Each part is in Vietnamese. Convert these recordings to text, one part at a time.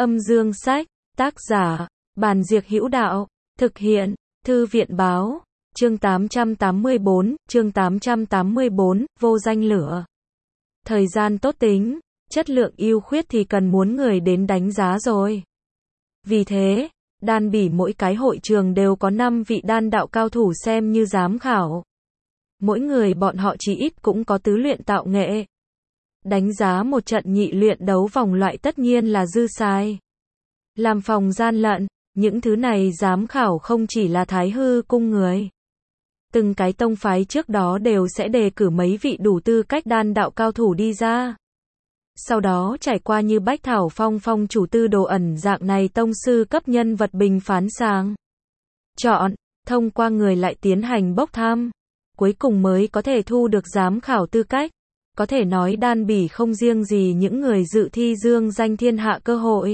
Âm dương sách, tác giả, Bàn Diệc Hữu Đạo, thực hiện, Thư viện Báo, chương 884, vô danh lửa. Thời gian tốt tính, chất lượng ưu khuyết thì cần muốn người đến đánh giá rồi. Vì thế, đan bỉ mỗi cái hội trường đều có 5 vị đan đạo cao thủ xem như giám khảo. Mỗi người bọn họ chỉ ít cũng có tứ luyện tạo nghệ. Đánh giá một trận nhị luyện đấu vòng loại tất nhiên là dư sai. Làm phòng gian lận, những thứ này giám khảo không chỉ là Thái Hư cung người. Từng cái tông phái trước đó đều sẽ đề cử mấy vị đủ tư cách đan đạo cao thủ đi ra. Sau đó trải qua như Bách Thảo Phong phong chủ Tư Đồ Ẩn dạng này tông sư cấp nhân vật bình phán sàng chọn, thông qua người lại tiến hành bốc thăm. Cuối cùng mới có thể thu được giám khảo tư cách. Có thể nói đan bỉ không riêng gì những người dự thi dương danh thiên hạ cơ hội.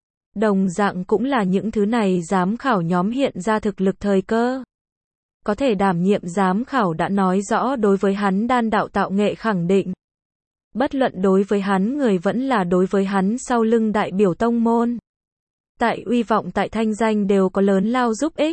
Đồng dạng cũng là những thứ này giám khảo nhóm hiện ra thực lực thời cơ. Có thể đảm nhiệm giám khảo đã nói rõ đối với hắn đan đạo tạo nghệ khẳng định. Bất luận đối với hắn người vẫn là đối với hắn sau lưng đại biểu tông môn. Tại uy vọng tại thanh danh đều có lớn lao giúp ích.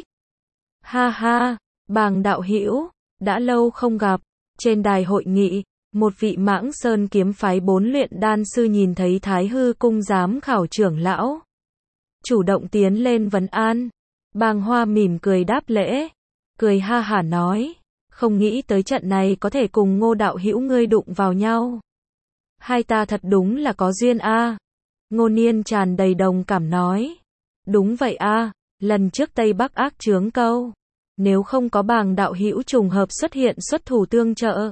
Ha ha, Bàng đạo hữu, đã lâu không gặp. Trên đài hội nghị, một vị Mãng Sơn kiếm phái 4 luyện đan sư nhìn thấy Thái Hư cung giám khảo trưởng lão. Chủ động tiến lên vấn an. Bàng Hoa mỉm cười đáp lễ. Cười ha hả nói. Không nghĩ tới trận này có thể cùng Ngô đạo hữu ngươi đụng vào nhau. Hai ta thật đúng là có duyên a. Ngô Niên tràn đầy đồng cảm nói. Đúng vậy a, lần trước Tây Bắc ác chướng câu. Nếu không có Bàng đạo hữu trùng hợp xuất hiện xuất thủ tương trợ.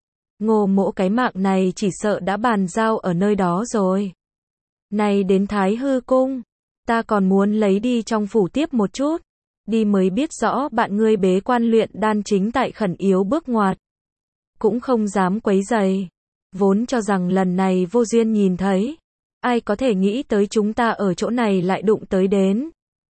Ngô mỗ cái mạng này chỉ sợ đã bàn giao ở nơi đó rồi. Này đến Thái Hư cung, ta còn muốn lấy đi trong phủ tiếp một chút. Đi mới biết rõ bạn ngươi bế quan luyện đan chính tại khẩn yếu bước ngoặt. Cũng không dám quấy rầy. Vốn cho rằng lần này vô duyên nhìn thấy. Ai có thể nghĩ tới chúng ta ở chỗ này lại đụng tới đến.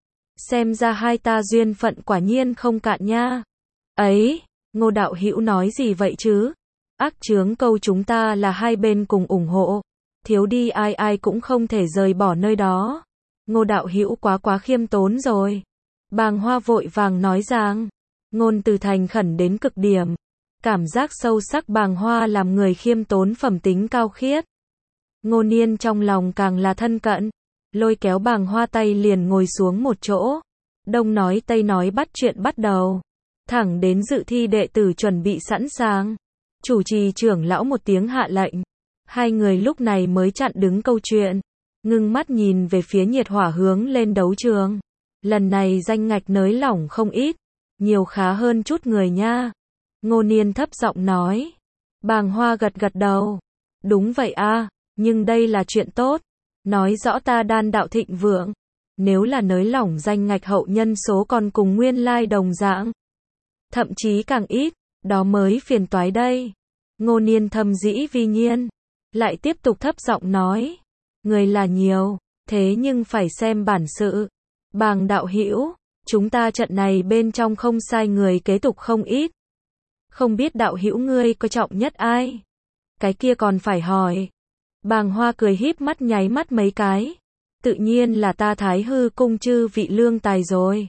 Xem ra hai ta duyên phận quả nhiên không cạn nha. Ấy, Ngô đạo hữu nói gì vậy chứ? Ác chướng câu chúng ta là hai bên cùng ủng hộ. Thiếu đi ai ai cũng không thể rời bỏ nơi đó. Ngô đạo hữu quá khiêm tốn rồi. Bàng Hoa vội vàng nói rằng. Ngôn từ thành khẩn đến cực điểm. Cảm giác sâu sắc Bàng Hoa làm người khiêm tốn phẩm tính cao khiết. Ngô Niên trong lòng càng là thân cận. Lôi kéo Bàng Hoa tay liền ngồi xuống một chỗ. Đông nói Tây nói bắt chuyện bắt đầu. Thẳng đến dự thi đệ tử chuẩn bị sẵn sàng. Chủ trì trưởng lão một tiếng hạ lệnh. Hai người lúc này mới chặn đứng câu chuyện. Ngưng mắt nhìn về phía nhiệt hỏa hướng lên đấu trường. Lần này danh ngạch nới lỏng không ít. Nhiều khá hơn chút người nha. Ngô Niên thấp giọng nói. Bàng Hoa gật gật đầu. Đúng vậy a, nhưng đây là chuyện tốt. Nói rõ ta đan đạo thịnh vượng. Nếu là nới lỏng danh ngạch hậu nhân số còn cùng nguyên lai đồng dạng. Thậm chí càng ít, đó mới phiền toái đây. Ngô Niên thầm dĩ vi nhiên. Lại tiếp tục thấp giọng nói. Người là nhiều, thế nhưng phải xem bản sự. Bàng đạo hữu, chúng ta trận này bên trong không sai người kế tục không ít. Không biết đạo hữu ngươi có trọng nhất ai? Cái kia còn phải hỏi. Bàng Hoa cười híp mắt nháy mắt mấy cái. Tự nhiên là ta Thái Hư cung chư vị lương tài rồi.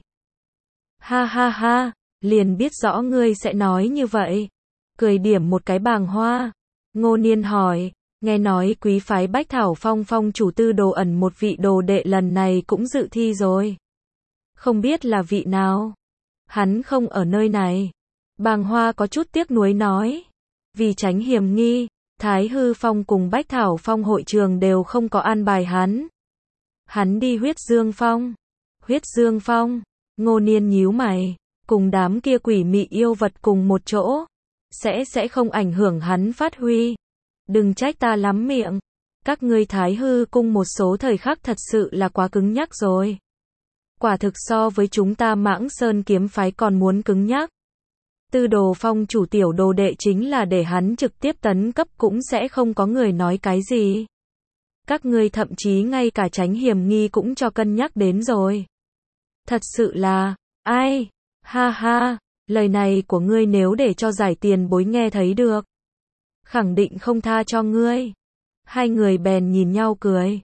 Ha ha ha, liền biết rõ ngươi sẽ nói như vậy. Cười điểm một cái Bàng Hoa. Ngô Niên hỏi, nghe nói quý phái Bách Thảo Phong phong chủ Tư Đồ Ẩn một vị đồ đệ lần này cũng dự thi rồi. Không biết là vị nào? Hắn không ở nơi này. Bàng Hoa có chút tiếc nuối nói. Vì tránh hiểm nghi, Thái Hư Phong cùng Bách Thảo Phong hội trường đều không có an bài hắn. Hắn đi Huyết Dương Phong. Huyết Dương Phong, Ngô Niên nhíu mày, cùng đám kia quỷ mị yêu vật cùng một chỗ. Sẽ không ảnh hưởng hắn phát huy. Đừng trách ta lắm miệng. Các ngươi Thái Hư cung một số thời khắc thật sự là quá cứng nhắc rồi. Quả thực so với chúng ta Mãng Sơn kiếm phái còn muốn cứng nhắc. Tư Đồ Phong chủ tiểu đồ đệ chính là để hắn trực tiếp tấn cấp cũng sẽ không có người nói cái gì. Các ngươi thậm chí ngay cả tránh hiểm nghi cũng cho cân nhắc đến rồi. Thật sự là, ai, ha ha, lời này của ngươi nếu để cho giải tiền bối nghe thấy được. Khẳng định không tha cho ngươi. Hai người bèn nhìn nhau cười.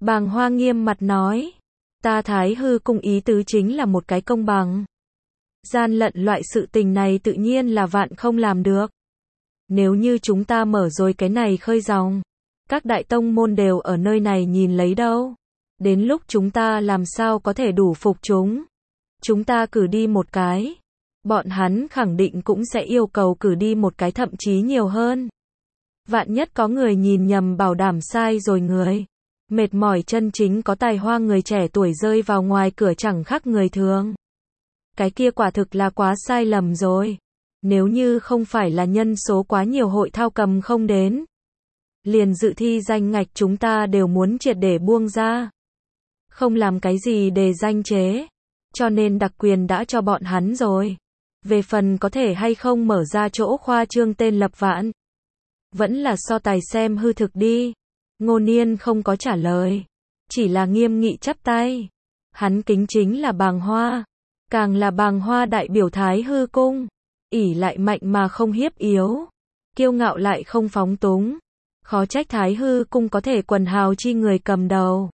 Bàng Hoa nghiêm mặt nói. Ta Thái Hư cung ý tứ chính là một cái công bằng. Gian lận loại sự tình này tự nhiên là vạn không làm được. Nếu như chúng ta mở rồi cái này khơi dòng, các đại tông môn đều ở nơi này nhìn lấy đâu. Đến lúc chúng ta làm sao có thể đủ phục chúng. Chúng ta cử đi một cái, bọn hắn khẳng định cũng sẽ yêu cầu cử đi một cái thậm chí nhiều hơn. Vạn nhất có người nhìn nhầm bảo đảm sai rồi người. Mệt mỏi chân chính có tài hoa người trẻ tuổi rơi vào ngoài cửa chẳng khác người thường. Cái kia quả thực là quá sai lầm rồi. Nếu như không phải là nhân số quá nhiều hội thao cầm không đến, liền dự thi danh ngạch chúng ta đều muốn triệt để buông ra. Không làm cái gì để danh chế. Cho nên đặc quyền đã cho bọn hắn rồi. Về phần có thể hay không mở ra chỗ khoa trương tên lập vạn, vẫn là so tài xem hư thực đi. Ngô Niên không có trả lời, chỉ là nghiêm nghị chắp tay. Hắn kính chính là Bàng Hoa, càng là Bàng Hoa đại biểu Thái Hư cung, ỷ lại mạnh mà không hiếp yếu, kiêu ngạo lại không phóng túng. Khó trách Thái Hư cung có thể quần hào chi người cầm đầu.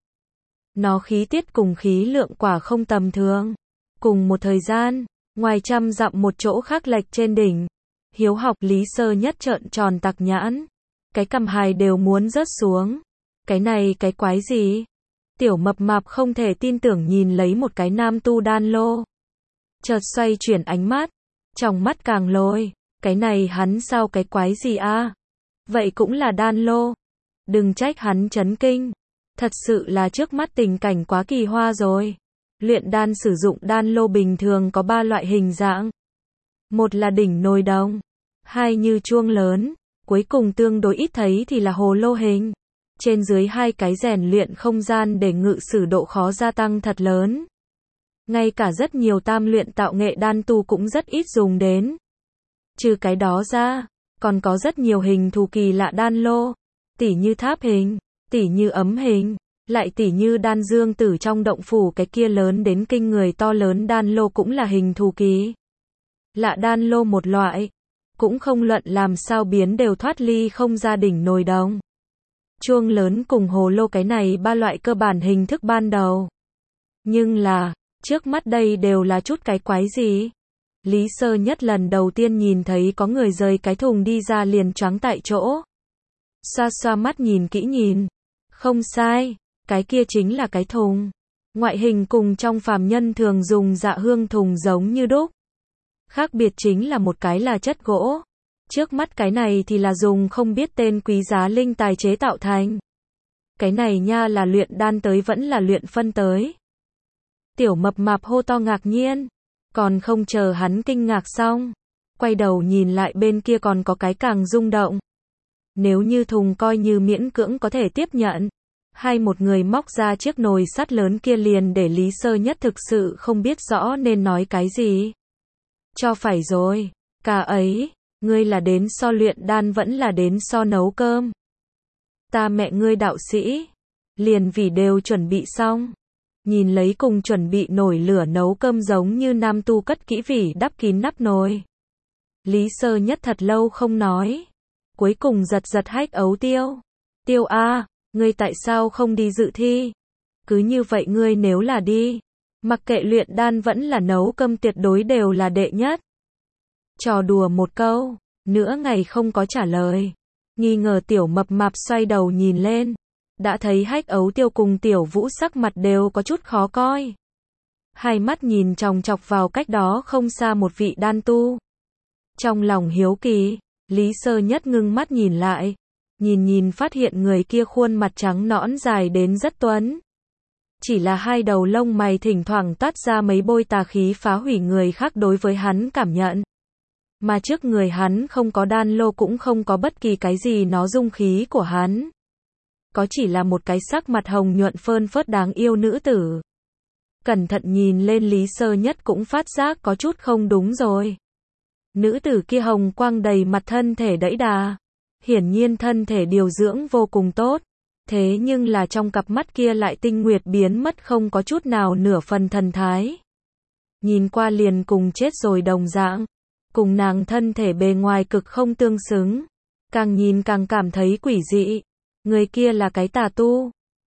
Nó khí tiết cùng khí lượng quả không tầm thường. Cùng một thời gian, ngoài trăm dặm một chỗ khác lệch trên đỉnh, hiếu học Lý Sơ Nhất trợn tròn tặc nhãn, cái cằm hài đều muốn rớt xuống. Cái này cái quái gì? Tiểu mập mạp không thể tin tưởng nhìn lấy một cái nam tu đan lô. Chợt xoay chuyển ánh mắt, trong mắt càng lồi, cái này hắn sao cái quái gì a? Vậy cũng là đan lô. Đừng trách hắn chấn kinh, thật sự là trước mắt tình cảnh quá kỳ hoa rồi. Luyện đan sử dụng đan lô bình thường có 3 loại hình dạng. Một là đỉnh nồi đồng, hai như chuông lớn, cuối cùng tương đối ít thấy thì là hồ lô hình. Trên dưới hai cái rèn luyện không gian để ngự sử độ khó gia tăng thật lớn. Ngay cả rất nhiều tam luyện tạo nghệ đan tu cũng rất ít dùng đến. Trừ cái đó ra, còn có rất nhiều hình thù kỳ lạ đan lô, tỉ như tháp hình, tỉ như ấm hình, lại tỉ như đan dương tử trong động phủ cái kia lớn đến kinh người to lớn đan lô cũng là hình thù kỳ lạ đan lô một loại, cũng không luận làm sao biến đều thoát ly không ra đỉnh nồi đồng. Chuông lớn cùng hồ lô cái này 3 loại cơ bản hình thức ban đầu. Nhưng là, trước mắt đây đều là chút cái quái gì? Lý Sơ Nhất lần đầu tiên nhìn thấy có người rời cái thùng đi ra liền choáng tại chỗ. Xoa xoa mắt nhìn kỹ nhìn. Không sai, cái kia chính là cái thùng. Ngoại hình cùng trong phàm nhân thường dùng dạ hương thùng giống như đúc. Khác biệt chính là một cái là chất gỗ. Trước mắt cái này thì là dùng không biết tên quý giá linh tài chế tạo thành. Cái này nha là luyện đan tới vẫn là luyện phân tới. Tiểu mập mạp hô to ngạc nhiên. Còn không chờ hắn kinh ngạc xong, quay đầu nhìn lại bên kia còn có cái càng rung động. Nếu như thùng coi như miễn cưỡng có thể tiếp nhận, hay một người móc ra chiếc nồi sắt lớn kia liền để Lý Sơ Nhất thực sự không biết rõ nên nói cái gì. Cho phải rồi, cả ấy, ngươi là đến so luyện đan vẫn là đến so nấu cơm. Ta mẹ ngươi đạo sĩ, liền vì đều chuẩn bị xong. Nhìn lấy cùng chuẩn bị nổi lửa nấu cơm giống như nam tu cất kỹ vỉ đắp kín nắp nồi. Lý Sơ Nhất thật lâu không nói. Cuối cùng giật giật hách ấu Tiêu. Tiêu a, ngươi tại sao không đi dự thi? Cứ như vậy ngươi nếu là đi, mặc kệ luyện đan vẫn là nấu cơm tuyệt đối đều là đệ nhất. Trò đùa một câu, nửa ngày không có trả lời. Nghi ngờ tiểu mập mạp xoay đầu nhìn lên. Đã thấy hách ấu Tiêu cùng tiểu vũ sắc mặt đều có chút khó coi. Hai mắt nhìn chòng chọc vào cách đó không xa một vị đan tu. Trong lòng hiếu kỳ, Lý Sơ Nhất ngưng mắt nhìn lại. Nhìn phát hiện người kia khuôn mặt trắng nõn dài đến rất tuấn. Chỉ là hai đầu lông mày thỉnh thoảng toát ra mấy bôi tà khí phá hủy người khác đối với hắn cảm nhận. Mà trước người hắn không có đan lô cũng không có bất kỳ cái gì nó dung khí của hắn. Có chỉ là một cái sắc mặt hồng nhuận phơn phớt đáng yêu nữ tử. Cẩn thận nhìn lên Lý Sơ Nhất cũng phát giác có chút không đúng rồi. Nữ tử kia hồng quang đầy mặt thân thể đẫy đà. Hiển nhiên thân thể điều dưỡng vô cùng tốt. Thế nhưng là trong cặp mắt kia lại tinh nguyệt biến mất không có chút nào nửa phần thần thái. Nhìn qua liền cùng chết rồi đồng dạng. Cùng nàng thân thể bề ngoài cực không tương xứng. Càng nhìn càng cảm thấy quỷ dị. Người kia là cái tà tu.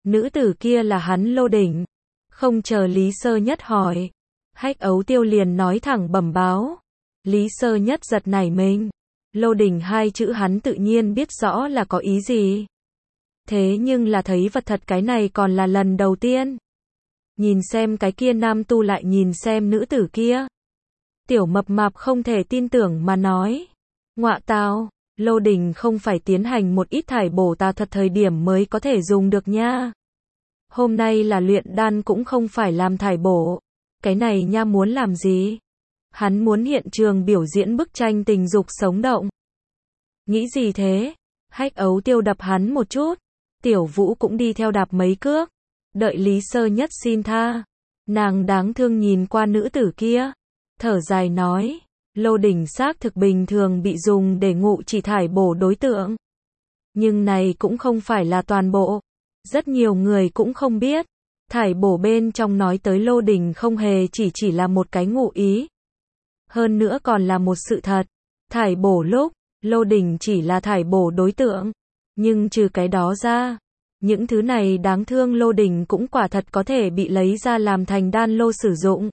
Nữ tử kia là hắn Lô Đỉnh. Không chờ Lý Sơ Nhất hỏi, Hách Ấu Tiêu liền nói thẳng bẩm báo. Lý Sơ Nhất giật nảy mình. Lô Đỉnh hai chữ hắn tự nhiên biết rõ là có ý gì. Thế nhưng là thấy vật thật cái này còn là lần đầu tiên. Nhìn xem cái kia nam tu lại nhìn xem nữ tử kia. Tiểu mập mạp không thể tin tưởng mà nói. Ngọa tào, Lô Đỉnh không phải tiến hành một ít thải bổ tà thuật thời điểm mới có thể dùng được nha. Hôm nay là luyện đan cũng không phải làm thải bổ. Cái này nha muốn làm gì? Hắn muốn hiện trường biểu diễn bức tranh tình dục sống động. Nghĩ gì thế? Hách Ấu Tiêu đập hắn một chút. Tiểu Vũ cũng đi theo đạp mấy cước. Đợi Lý Sơ Nhất xin tha. Nàng đáng thương nhìn qua nữ tử kia. Thở dài nói. Lô Đỉnh xác thực bình thường bị dùng để ngụ chỉ thải bổ đối tượng. Nhưng này cũng không phải là toàn bộ. Rất nhiều người cũng không biết. Thải bổ bên trong nói tới Lô Đỉnh không hề chỉ là một cái ngụ ý. Hơn nữa còn là một sự thật. Thải bổ lúc, Lô Đỉnh chỉ là thải bổ đối tượng. Nhưng trừ cái đó ra, những thứ này đáng thương Lô Đỉnh cũng quả thật có thể bị lấy ra làm thành đan lô sử dụng.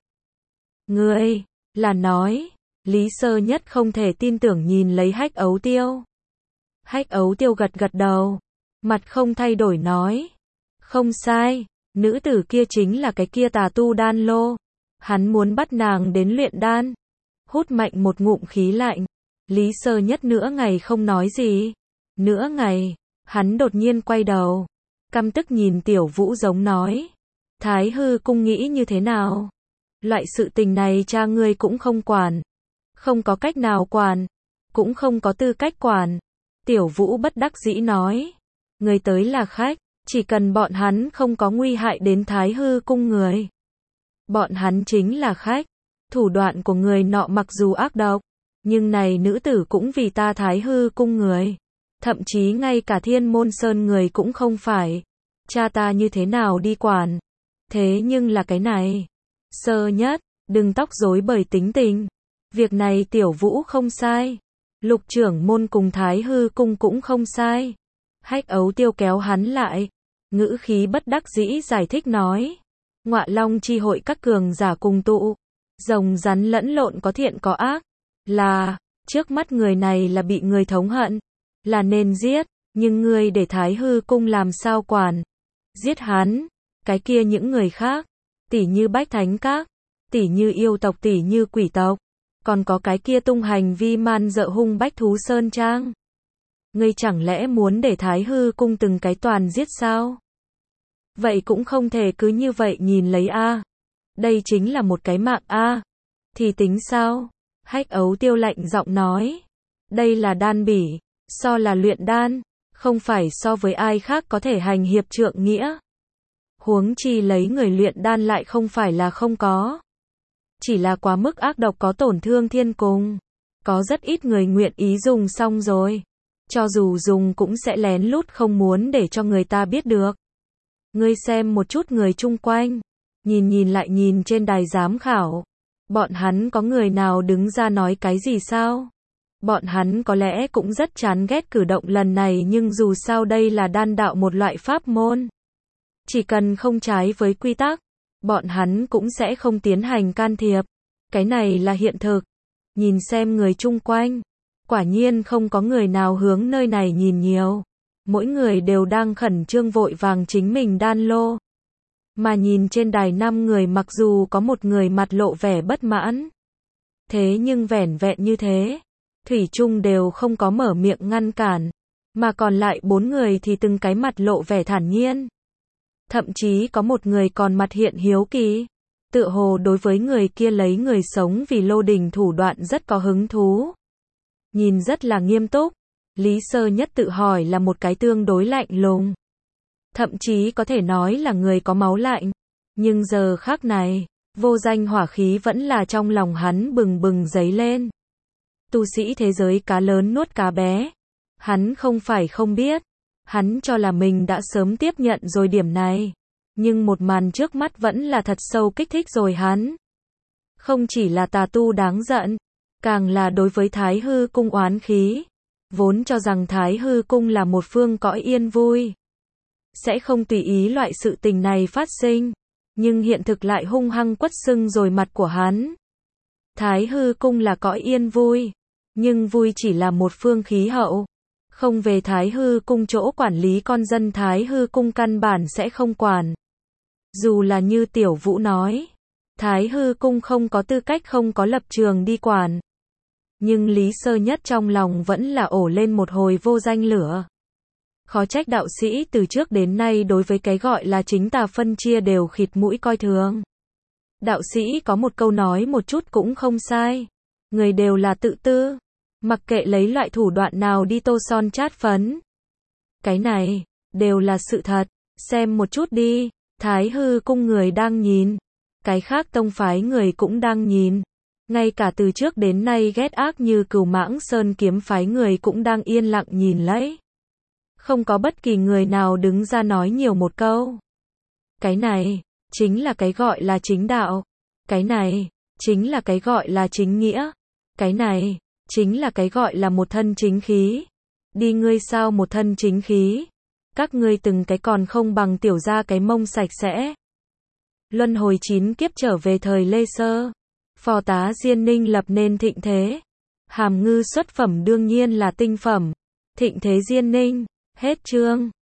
Ngươi, là nói, Lý Sơ Nhất không thể tin tưởng nhìn lấy Hách Ấu Tiêu. Hách Ấu Tiêu gật gật đầu, mặt không thay đổi nói. Không sai, nữ tử kia chính là cái kia tà tu đan lô. Hắn muốn bắt nàng đến luyện đan. Hút mạnh một ngụm khí lạnh. Lý Sơ Nhất nửa ngày không nói gì. Nửa ngày, hắn đột nhiên quay đầu. Căm tức nhìn Tiểu Vũ giống nói. Thái hư cung nghĩ như thế nào? Loại sự tình này cha ngươi cũng không quản. Không có cách nào quản. Cũng không có tư cách quản. Tiểu Vũ bất đắc dĩ nói. Người tới là khách. Chỉ cần bọn hắn không có nguy hại đến Thái hư cung người. Bọn hắn chính là khách. Thủ đoạn của người nọ mặc dù ác độc. Nhưng này nữ tử cũng vì ta Thái hư cung người. Thậm chí ngay cả Thiên Môn Sơn người cũng không phải. Cha ta như thế nào đi quản. Thế nhưng là cái này. Sơ Nhất, đừng tóc rối bời tính tình. Việc này Tiểu Vũ không sai. Lục trưởng môn cùng Thái hư cung cũng không sai. Hách Ấu Tiêu kéo hắn lại. Ngữ khí bất đắc dĩ giải thích nói. Ngọa Long chi hội các cường giả cùng tụ. Rồng rắn lẫn lộn có thiện có ác. Là, trước mắt người này là bị người thống hận. Là nên giết, nhưng ngươi để Thái hư cung làm sao quản. Giết hắn, cái kia những người khác. Tỉ như Bách Thánh Các, tỉ như yêu tộc, tỉ như quỷ tộc. Còn có cái kia tung hành vi man dợ hung Bách Thú Sơn Trang. Ngươi chẳng lẽ muốn để Thái hư cung từng cái toàn giết sao? Vậy cũng không thể cứ như vậy nhìn lấy a. Đây chính là một cái mạng a. Thì tính sao? Hách Ấu Tiêu lạnh giọng nói. Đây là đan bỉ, so là luyện đan, không phải so với ai khác có thể hành hiệp trượng nghĩa. Huống chi lấy người luyện đan lại không phải là không có. Chỉ là quá mức ác độc có tổn thương thiên cung. Có rất ít người nguyện ý dùng xong rồi. Cho dù dùng cũng sẽ lén lút không muốn để cho người ta biết được. Ngươi xem một chút người chung quanh. Nhìn lại nhìn trên đài giám khảo. Bọn hắn có người nào đứng ra nói cái gì sao? Bọn hắn có lẽ cũng rất chán ghét cử động lần này nhưng dù sao đây là đan đạo một loại pháp môn. Chỉ cần không trái với quy tắc, bọn hắn cũng sẽ không tiến hành can thiệp. Cái này là hiện thực. Nhìn xem người chung quanh. Quả nhiên không có người nào hướng nơi này nhìn nhiều. Mỗi người đều đang khẩn trương vội vàng chính mình đan lô. Mà nhìn trên đài 5 người mặc dù có một người mặt lộ vẻ bất mãn. Thế nhưng vẻn vẹn như thế. Thủy chung đều không có mở miệng ngăn cản. Mà còn lại 4 người thì từng cái mặt lộ vẻ thản nhiên. Thậm chí có một người còn mặt hiện hiếu kỳ. Tựa hồ đối với người kia lấy người sống vì Lô Đỉnh thủ đoạn rất có hứng thú. Nhìn rất là nghiêm túc. Lý Sơ Nhất tự hỏi là một cái tương đối lạnh lùng. Thậm chí có thể nói là người có máu lạnh. Nhưng giờ khắc này, vô danh hỏa khí vẫn là trong lòng hắn bừng bừng dấy lên. Tu sĩ thế giới cá lớn nuốt cá bé. Hắn không phải không biết. Hắn cho là mình đã sớm tiếp nhận rồi điểm này. Nhưng một màn trước mắt vẫn là thật sâu kích thích rồi hắn. Không chỉ là tà tu đáng giận, càng là đối với Thái hư cung oán khí. Vốn cho rằng Thái hư cung là một phương cõi yên vui. sẽ không tùy ý loại sự tình này phát sinh. Nhưng hiện thực lại hung hăng quất sưng rồi mặt của hắn. Thái hư cung là cõi yên vui, nhưng vui chỉ là một phương khí hậu. Không về Thái hư cung chỗ quản lý con dân Thái hư cung căn bản sẽ không quản. Dù là như Tiểu Vũ nói, Thái hư cung không có tư cách không có lập trường đi quản. Nhưng Lý Sơ Nhất trong lòng vẫn là ổ lên một hồi vô danh lửa. Khó trách đạo sĩ từ trước đến nay đối với cái gọi là chính tà phân chia đều khịt mũi coi thường. Đạo sĩ có một câu nói một chút cũng không sai. Người đều là tự tư. Mặc kệ lấy loại thủ đoạn nào đi tô son chát phấn. Cái này, đều là sự thật. Xem một chút đi, Thái hư cung người đang nhìn. Cái khác tông phái người cũng đang nhìn. Ngay cả từ trước đến nay ghét ác như Cửu Mãng Sơn kiếm phái người cũng đang yên lặng nhìn lấy. Không có bất kỳ người nào đứng ra nói nhiều một câu. Cái này, chính là cái gọi là chính đạo. Cái này, chính là cái gọi là chính nghĩa. Cái này, chính là cái gọi là một thân chính khí. Đi ngươi sao một thân chính khí. Các ngươi từng cái còn không bằng tiểu gia cái mông sạch sẽ. Luân hồi 9 kiếp trở về thời Lê Sơ. Phò tá Diên Ninh lập nên thịnh thế. Hàm Ngư xuất phẩm đương nhiên là tinh phẩm. Thịnh thế Diên Ninh. Hết chương.